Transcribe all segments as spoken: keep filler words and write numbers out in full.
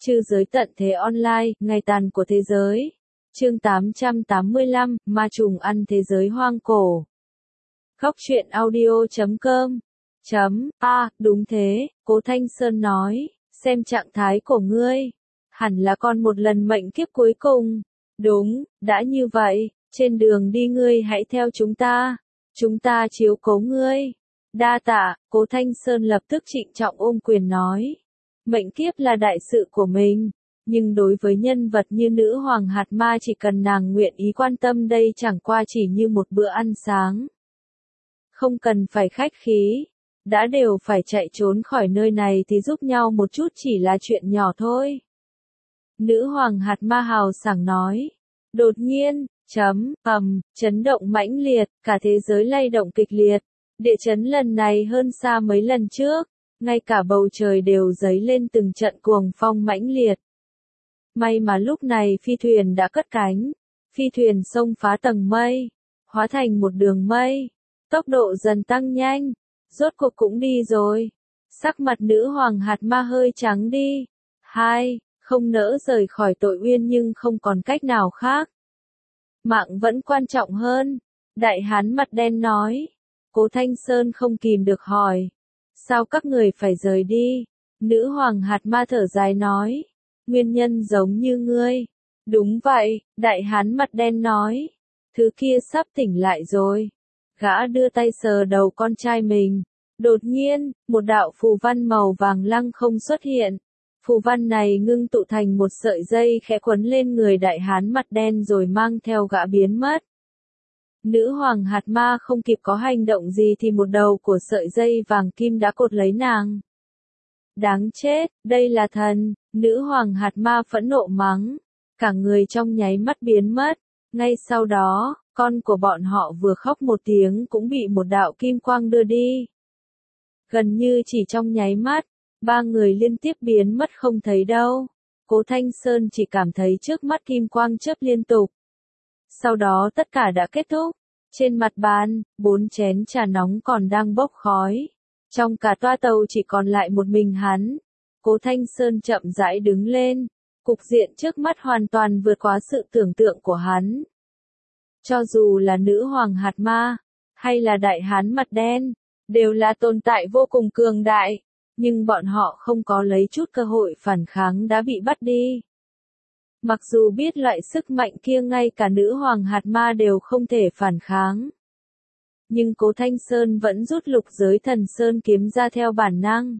Trư giới tận thế online, ngày tàn của thế giới. Chương tám trăm tám mươi lăm, ma trùng ăn thế giới hoang cổ. Góc truyện audio chấm com. Chấm, a, đúng thế, Cố Thanh Sơn nói, xem trạng thái của ngươi. Hẳn là còn một lần mệnh kiếp cuối cùng. Đúng, đã như vậy, trên đường đi ngươi hãy theo chúng ta. Chúng ta chiếu cố ngươi. Đa tạ, Cố Thanh Sơn lập tức trịnh trọng ôm quyền nói. Mệnh kiếp là đại sự của mình, nhưng đối với nhân vật như nữ hoàng hạt ma chỉ cần nàng nguyện ý quan tâm đây chẳng qua chỉ như một bữa ăn sáng. Không cần phải khách khí, đã đều phải chạy trốn khỏi nơi này thì giúp nhau một chút chỉ là chuyện nhỏ thôi. Nữ hoàng hạt ma hào sảng nói. Đột nhiên, chấm, ầm, chấn động mãnh liệt, cả thế giới lay động kịch liệt. Địa chấn lần này hơn xa mấy lần trước, ngay cả bầu trời đều dấy lên từng trận cuồng phong mãnh liệt. May mà lúc này phi thuyền đã cất cánh, phi thuyền xông phá tầng mây, hóa thành một đường mây, tốc độ dần tăng nhanh, rốt cuộc cũng đi rồi. Sắc mặt nữ hoàng hạt ma hơi trắng đi. Hai, không nỡ rời khỏi tội uyên nhưng không còn cách nào khác. Mạng vẫn quan trọng hơn, đại hán mặt đen nói. Cố Thanh Sơn không kìm được hỏi. Sao các người phải rời đi? Nữ hoàng hạt ma thở dài nói. Nguyên nhân giống như ngươi. Đúng vậy, đại hán mặt đen nói. Thứ kia sắp tỉnh lại rồi. Gã đưa tay sờ đầu con trai mình. Đột nhiên, một đạo phù văn màu vàng lăng không xuất hiện. Phù văn này ngưng tụ thành một sợi dây khẽ quấn lên người đại hán mặt đen rồi mang theo gã biến mất. Nữ hoàng hạt ma không kịp có hành động gì thì một đầu của sợi dây vàng kim đã cột lấy nàng. Đáng chết, đây là thần, nữ hoàng hạt ma phẫn nộ mắng. Cả người trong nháy mắt biến mất. Ngay sau đó, con của bọn họ vừa khóc một tiếng cũng bị một đạo kim quang đưa đi. Gần như chỉ trong nháy mắt, ba người liên tiếp biến mất không thấy đâu. Cố Thanh Sơn chỉ cảm thấy trước mắt kim quang chớp liên tục. Sau đó tất cả đã kết thúc. Trên mặt bàn, bốn chén trà nóng còn đang bốc khói. Trong cả toa tàu chỉ còn lại một mình hắn. Cố Thanh Sơn chậm rãi đứng lên. Cục diện trước mắt hoàn toàn vượt quá sự tưởng tượng của hắn. Cho dù là nữ hoàng hạt ma, hay là đại hán mặt đen, đều là tồn tại vô cùng cường đại. Nhưng bọn họ không có lấy chút cơ hội phản kháng đã bị bắt đi. Mặc dù biết loại sức mạnh kia ngay cả nữ hoàng hạt ma đều không thể phản kháng. Nhưng Cố Thanh Sơn vẫn rút lục giới thần sơn kiếm ra theo bản năng.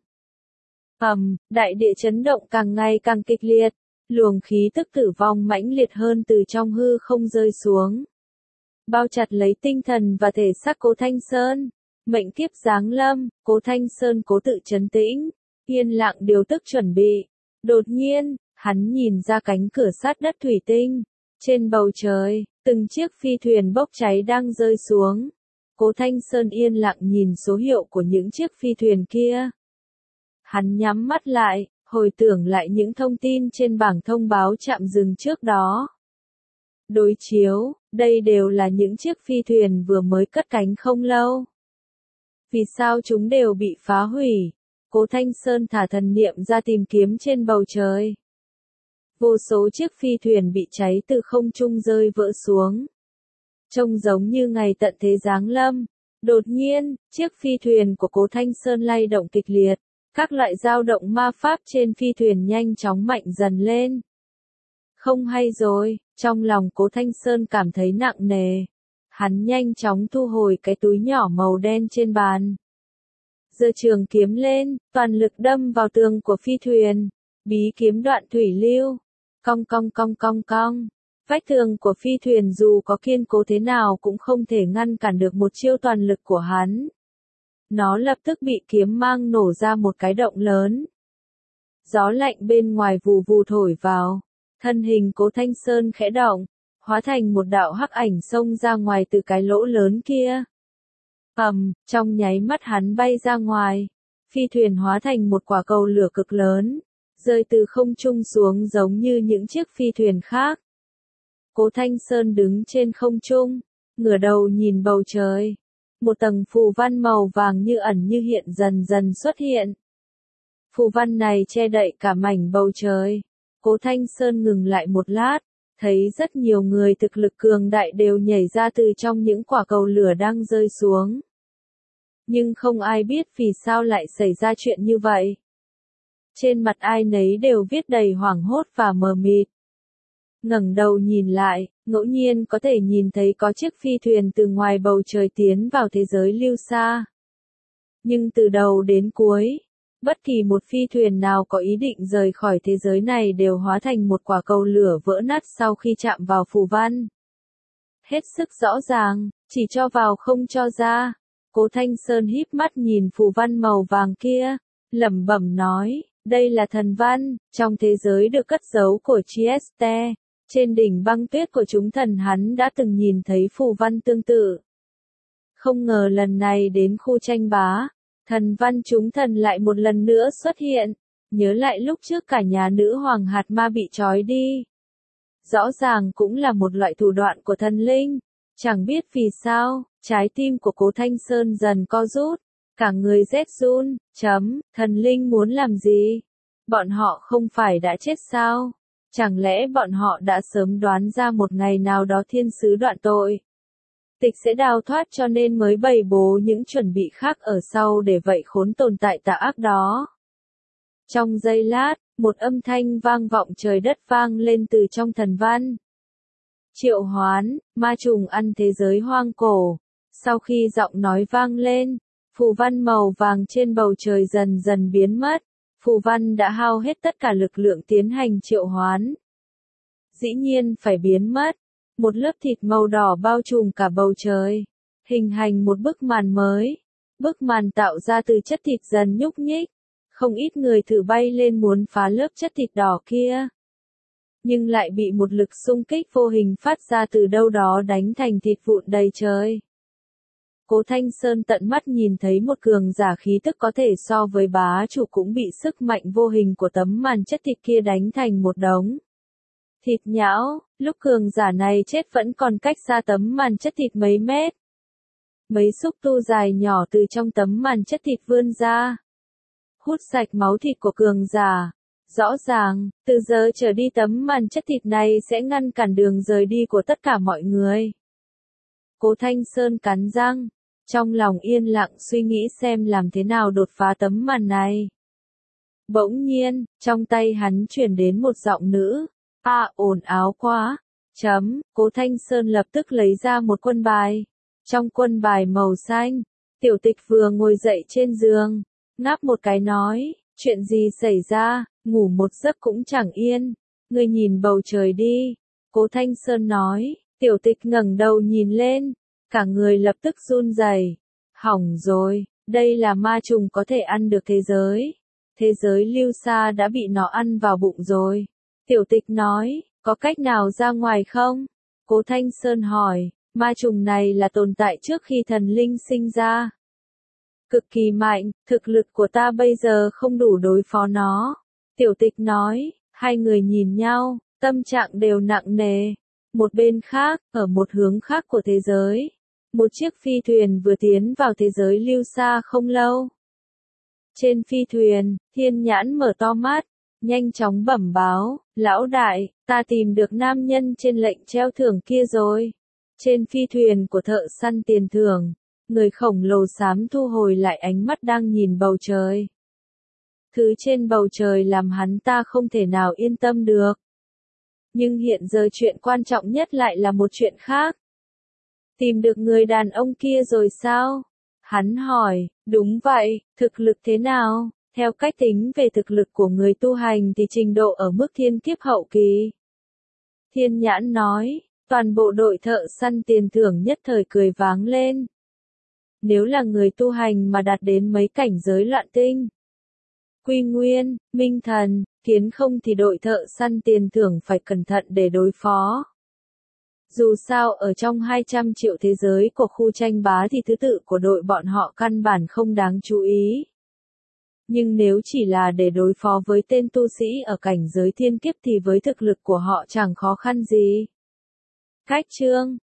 Ầm, đại địa chấn động càng ngày càng kịch liệt, luồng khí tức tử vong mãnh liệt hơn từ trong hư không rơi xuống. Bao chặt lấy tinh thần và thể xác Cố Thanh Sơn. Mệnh kiếp giáng lâm, Cố Thanh Sơn cố tự trấn tĩnh, yên lặng điều tức chuẩn bị. Đột nhiên, hắn nhìn ra cánh cửa sát đất thủy tinh. Trên bầu trời, từng chiếc phi thuyền bốc cháy đang rơi xuống. Cố Thanh Sơn yên lặng nhìn số hiệu của những chiếc phi thuyền kia. Hắn nhắm mắt lại, hồi tưởng lại những thông tin trên bảng thông báo trạm dừng trước đó. Đối chiếu, đây đều là những chiếc phi thuyền vừa mới cất cánh không lâu. Vì sao chúng đều bị phá hủy? Cố Thanh Sơn thả thần niệm ra tìm kiếm trên bầu trời. Vô số chiếc phi thuyền bị cháy từ không trung rơi vỡ xuống. Trông giống như ngày tận thế giáng lâm. Đột nhiên, chiếc phi thuyền của Cố Thanh Sơn lay động kịch liệt. Các loại dao động ma pháp trên phi thuyền nhanh chóng mạnh dần lên. Không hay rồi, trong lòng Cố Thanh Sơn cảm thấy nặng nề. Hắn nhanh chóng thu hồi cái túi nhỏ màu đen trên bàn. Giơ trường kiếm lên, toàn lực đâm vào tường của phi thuyền. Bí kiếm đoạn thủy lưu. Cong cong cong cong cong. Vách tường của phi thuyền dù có kiên cố thế nào cũng không thể ngăn cản được một chiêu toàn lực của hắn. Nó lập tức bị kiếm mang nổ ra một cái động lớn. Gió lạnh bên ngoài vù vù thổi vào. Thân hình Cố Thanh Sơn khẽ động, hóa thành một đạo hắc ảnh xông ra ngoài từ cái lỗ lớn kia. Ầm, trong nháy mắt hắn bay ra ngoài. Phi thuyền hóa thành một quả cầu lửa cực lớn, rơi từ không trung xuống giống như những chiếc phi thuyền khác. Cố Thanh Sơn đứng trên không trung, ngửa đầu nhìn bầu trời. Một tầng phù văn màu vàng như ẩn như hiện dần dần xuất hiện. Phù văn này che đậy cả mảnh bầu trời. Cố Thanh Sơn ngừng lại một lát, thấy rất nhiều người thực lực cường đại đều nhảy ra từ trong những quả cầu lửa đang rơi xuống. Nhưng không ai biết vì sao lại xảy ra chuyện như vậy. Trên mặt ai nấy đều viết đầy hoảng hốt và mờ mịt. Ngẩng đầu nhìn lại, ngẫu nhiên có thể nhìn thấy có chiếc phi thuyền từ ngoài bầu trời tiến vào thế giới lưu xa. Nhưng từ đầu đến cuối, bất kỳ một phi thuyền nào có ý định rời khỏi thế giới này đều hóa thành một quả cầu lửa vỡ nát sau khi chạm vào phù văn. Hết sức rõ ràng, chỉ cho vào không cho ra. Cố Thanh Sơn híp mắt nhìn phù văn màu vàng kia, lẩm bẩm nói, đây là thần văn, trong thế giới được cất giấu của Chieste. Trên đỉnh băng tuyết của chúng thần hắn đã từng nhìn thấy phù văn tương tự. Không ngờ lần này đến khu tranh bá, thần văn chúng thần lại một lần nữa xuất hiện, nhớ lại lúc trước cả nhà nữ hoàng hạt ma bị trói đi. Rõ ràng cũng là một loại thủ đoạn của thần linh, chẳng biết vì sao, trái tim của Cố Thanh Sơn dần co rút, cả người rét run, chấm, thần linh muốn làm gì? Bọn họ không phải đã chết sao? Chẳng lẽ bọn họ đã sớm đoán ra một ngày nào đó thiên sứ đoạn tội tịch sẽ đào thoát cho nên mới bày bố những chuẩn bị khác ở sau để vậy khốn tồn tại tà ác đó. Trong giây lát, một âm thanh vang vọng trời đất vang lên từ trong thần văn. Triệu hoán, ma trùng ăn thế giới hoang cổ. Sau khi giọng nói vang lên, phù văn màu vàng trên bầu trời dần dần biến mất. Phù văn đã hao hết tất cả lực lượng tiến hành triệu hoán. Dĩ nhiên phải biến mất. Một lớp thịt màu đỏ bao trùm cả bầu trời, hình thành một bức màn mới. Bức màn tạo ra từ chất thịt dần nhúc nhích. Không ít người thử bay lên muốn phá lớp chất thịt đỏ kia. Nhưng lại bị một lực xung kích vô hình phát ra từ đâu đó đánh thành thịt vụn đầy trời. Cố Thanh Sơn tận mắt nhìn thấy một cường giả khí tức có thể so với bá chủ cũng bị sức mạnh vô hình của tấm màn chất thịt kia đánh thành một đống thịt nhão. Lúc cường giả này chết vẫn còn cách xa tấm màn chất thịt mấy mét. Mấy xúc tu dài nhỏ từ trong tấm màn chất thịt vươn ra, hút sạch máu thịt của cường giả. Rõ ràng, từ giờ trở đi tấm màn chất thịt này sẽ ngăn cản đường rời đi của tất cả mọi người. Cố Thanh Sơn cắn răng, trong lòng yên lặng suy nghĩ xem làm thế nào đột phá tấm màn này. Bỗng nhiên, trong tay hắn chuyển đến một giọng nữ. À, ồn áo quá. Chấm, Cố Thanh Sơn lập tức lấy ra một quân bài. Trong quân bài màu xanh, Tiểu Tịch vừa ngồi dậy trên giường, ngáp một cái nói, chuyện gì xảy ra, ngủ một giấc cũng chẳng yên, ngươi nhìn bầu trời đi. Cố Thanh Sơn nói, Tiểu Tịch ngẩng đầu nhìn lên, cả người lập tức run rẩy. Hỏng rồi, đây là ma trùng có thể ăn được thế giới. Thế giới lưu xa đã bị nó ăn vào bụng rồi. Tiểu Tịch nói, có cách nào ra ngoài không? Cố Thanh Sơn hỏi, ma trùng này là tồn tại trước khi thần linh sinh ra. Cực kỳ mạnh, thực lực của ta bây giờ không đủ đối phó nó. Tiểu Tịch nói, hai người nhìn nhau, tâm trạng đều nặng nề. Một bên khác, ở một hướng khác của thế giới, một chiếc phi thuyền vừa tiến vào thế giới lưu xa không lâu. Trên phi thuyền, Thiên Nhãn mở to mắt, nhanh chóng bẩm báo, lão đại, ta tìm được nam nhân trên lệnh treo thưởng kia rồi. Trên phi thuyền của thợ săn tiền thưởng, người khổng lồ xám thu hồi lại ánh mắt đang nhìn bầu trời. Thứ trên bầu trời làm hắn ta không thể nào yên tâm được. Nhưng hiện giờ chuyện quan trọng nhất lại là một chuyện khác. Tìm được người đàn ông kia rồi sao? Hắn hỏi, đúng vậy, thực lực thế nào? Theo cách tính về thực lực của người tu hành thì trình độ ở mức thiên kiếp hậu kỳ. Thiên Nhãn nói, toàn bộ đội thợ săn tiền thưởng nhất thời cười váng lên. Nếu là người tu hành mà đạt đến mấy cảnh giới loạn tinh, Quy Nguyên, Minh Thần, Kiến Không thì đội thợ săn tiền thưởng phải cẩn thận để đối phó. Dù sao ở trong hai trăm triệu thế giới của khu tranh bá thì thứ tự của đội bọn họ căn bản không đáng chú ý. Nhưng nếu chỉ là để đối phó với tên tu sĩ ở cảnh giới thiên kiếp thì với thực lực của họ chẳng khó khăn gì. Cách chương